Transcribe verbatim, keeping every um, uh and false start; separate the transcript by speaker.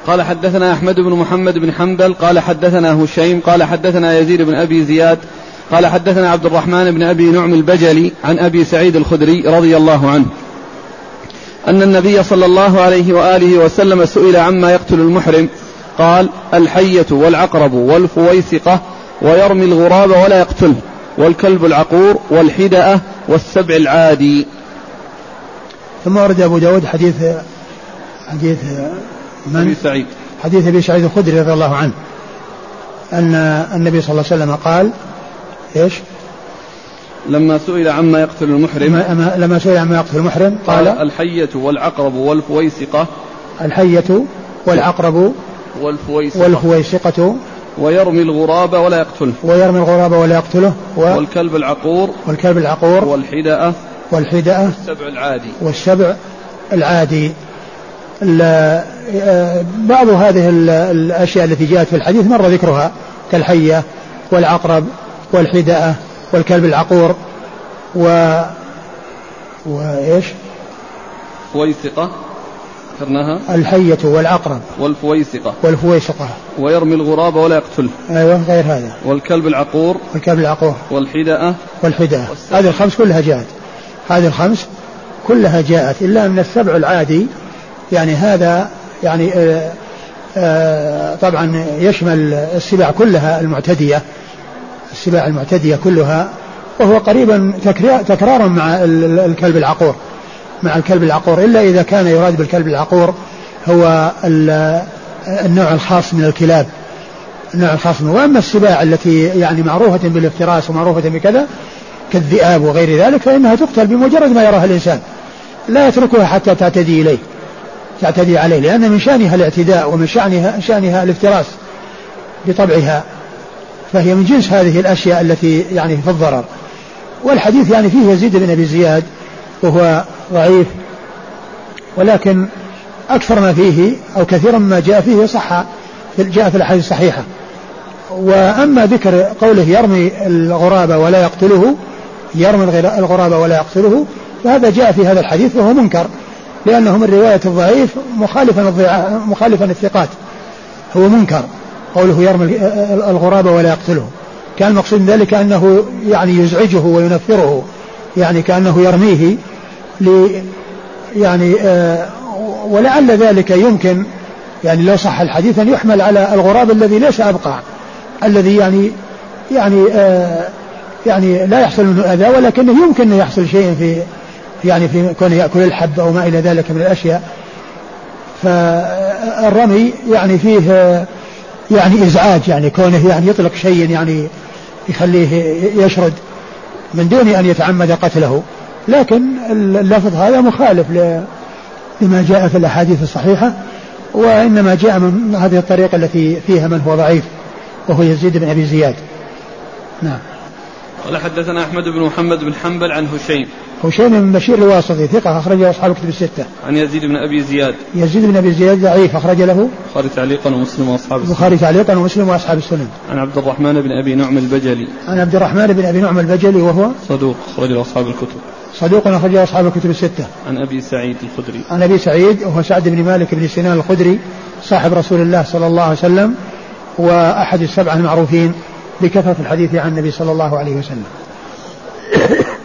Speaker 1: قال حدثنا أحمد بن محمد بن حنبل قال حدثنا هشيم قال حدثنا يزيد بن أبي زياد قال حدثنا عبد الرحمن بن أبي نعم البجلي عن أبي سعيد الخدري رضي الله عنه أن النبي صلى الله عليه وآله وسلم سئل عما يقتل المحرم قال الحية والعقرب والفويسقة ويرمي الغراب ولا يقتله والكلب العقور والحدأة والسبع العادي.
Speaker 2: ثم ورد أبو داود حديث حديث من
Speaker 1: أبي سعيد
Speaker 2: حديث أبي سعيد الخدري رضي الله عنه أن النبي صلى الله عليه وسلم قال إيش
Speaker 1: لما سئل عما يقتل المحرم
Speaker 2: لما سئل عما يقتل المحرم قال,
Speaker 1: قال الحية والعقرب والفويسقة
Speaker 2: الحية والعقرب
Speaker 1: والفويسقة,
Speaker 2: والفويسقة
Speaker 1: ويرمي الغراب ولا يقتله
Speaker 2: ويرمي الغراب ولا يقتله و
Speaker 1: والكلب العقور
Speaker 2: والكلب العقور
Speaker 1: والحدأة
Speaker 2: والحدأة
Speaker 1: والسبع العادي
Speaker 2: والسبع العادي. بعض هذه الأشياء التي جاءت في الحديث مر ذكرها كالحية والعقرب والحدأة والكلب العقور و وإيش
Speaker 1: فويسقة ذكرناها
Speaker 2: الحية والعقرب
Speaker 1: والفويسقة
Speaker 2: والفويسقة
Speaker 1: ويرمي الغراب ولا يقتله
Speaker 2: أيوة غير هذا
Speaker 1: والكلب العقور
Speaker 2: والكلب العقور
Speaker 1: والحدأة
Speaker 2: والحدأة هذه الخمس كلها جاءت هذه الخمس كلها جاءت إلا أن السبع العادي يعني هذا يعني آآ آآ طبعا يشمل السباع كلها المعتدية السباع المعتدية كلها وهو قريبا تكرارا مع الكلب العقور مع الكلب العقور إلا إذا كان يراد بالكلب العقور هو النوع الخاص من الكلاب النوع الخاص منه. وأما السباع التي يعني معروفة بالافتراس ومعروفة بكذا كالذئاب وغير ذلك فإنها تقتل بمجرد ما يراها الإنسان لا يتركها حتى تعتدي إليه تعتدي عليه لأن من شأنها الاعتداء ومن شأنها, شأنها الافتراس بطبعها فهي من جنس هذه الأشياء التي يعني في الضرر. والحديث يعني فيه يزيد بن أبي زياد وهو ضعيف ولكن أكثر ما فيه أو كثيرا ما جاء فيه صح جاء في الأحاديث الصحيحة. وأما ذكر قوله يرمي الغراب ولا يقتله يرمي الغراب ولا يقتله فهذا جاء في هذا الحديث وهو منكر لأنه من رواية الضعيف مخالفا مخالفا الثقات هو منكر قوله يرمي الغراب ولا يقتله كان المقصود ذلك أنه يعني يزعجه وينفره يعني كأنه يرميه لي يعني آه ولعل ذلك يمكن يعني لو صح الحديث أن يحمل على الغراب الذي ليس أبقع الذي يعني يعني آه يعني لا يحصل منه أذى ولكنه يمكن أن يحصل شيء في يعني في كونه يأكل الحب أو ما إلى ذلك من الأشياء. فالرمي يعني فيه يعني إزعاج يعني كونه يعني يطلق شيء يعني يخليه يشرد من دون أن يتعمد قتله لكن اللفظ هذا مخالف لما جاء في الأحاديث الصحيحة وإنما جاء من هذه الطريقة التي فيها من هو ضعيف وهو يزيد بن أبي زياد. نعم.
Speaker 1: قال حدثنا أحمد بن محمد بن حنبل عن هشيم
Speaker 2: هشيم بن بشير الواسطي ثقة أخرجه أصحاب الكتب الستة.
Speaker 1: عن يزيد بن أبي زياد
Speaker 2: يزيد بن أبي زياد ضعيف أخرج له
Speaker 1: البخاري تعليقا ومسلم وأصحاب السنن
Speaker 2: البخاري تعليقا ومسلم وأصحاب السنن.
Speaker 1: عن عبد الرحمن بن أبي نعم البجلي
Speaker 2: عن عبد الرحمن بن أبي نعم البجلي وهو
Speaker 1: صدوق أخرجه أصحاب الكتب
Speaker 2: صدوق أخرجه أصحاب الكتب الستة.
Speaker 1: عن أبي سعيد الخدري
Speaker 2: عن أبي سعيد وهو سعد بن مالك بن سنان الخدري صاحب رسول الله صلى الله عليه وسلم وأحد السبعة المعروفين بكثرة الحديث عن النبي صلى الله عليه وسلم.